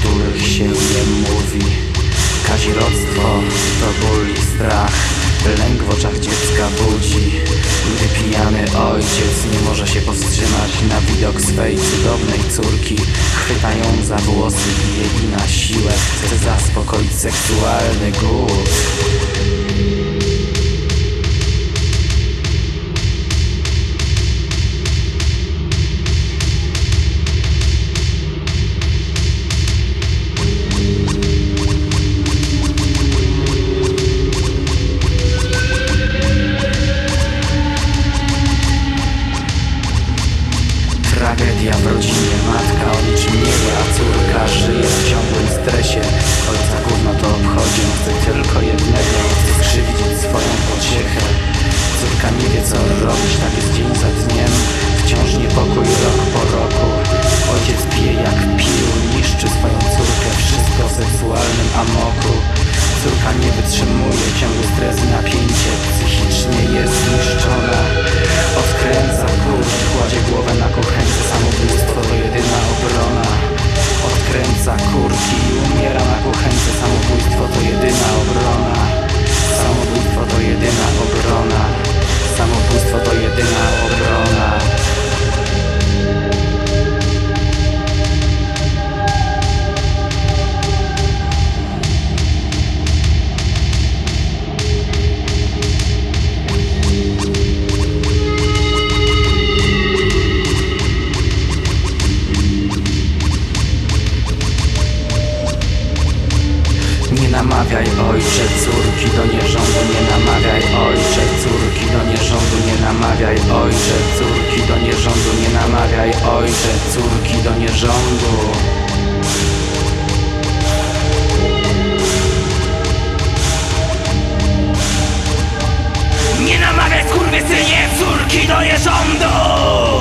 których się nie mówi. Kazirodztwo to ból i strach, lęk w oczach dziecka budzi. Gdy pijany ojciec nie może się powstrzymać na widok swej cudownej córki, chwyta ją za włosy, bije i na siłę chce zaspokoić seksualny głód. Tragedia w rodzinie, matka o niczym nie wie, a córka żyje w ciągłym stresie. Ojca gówno to obchodzi, on chce tylko jednego, chce skrzywdzić swoją pociechę. Córka nie wie co robić, tak jest dzień za dniem, wciąż niepokój rok po roku. Ojciec pije jak pił, niszczy swoją córkę, wszystko w seksualnym amoku. Córka nie wytrzymuje, ciągły stres i napięcie, psychicznie jest zniszczona. Odkręca kurz, kładzie głowę na kuchence, samobójstwo to jedyna obrona. Odkręca kurki i umiera na kuchence, samobójstwo to jedyna obrona. Samobójstwo to jedyna obrona. Samobójstwo to jedyna obrona. Nie namawiaj ojcze córki do nierządu, nie namawiaj ojcze córki do nierządu, nie namawiaj ojcze córki do nierządu, nie namawiaj ojcze córki do nierządu. Nie namawiaj skurwysynie córki do nierządu!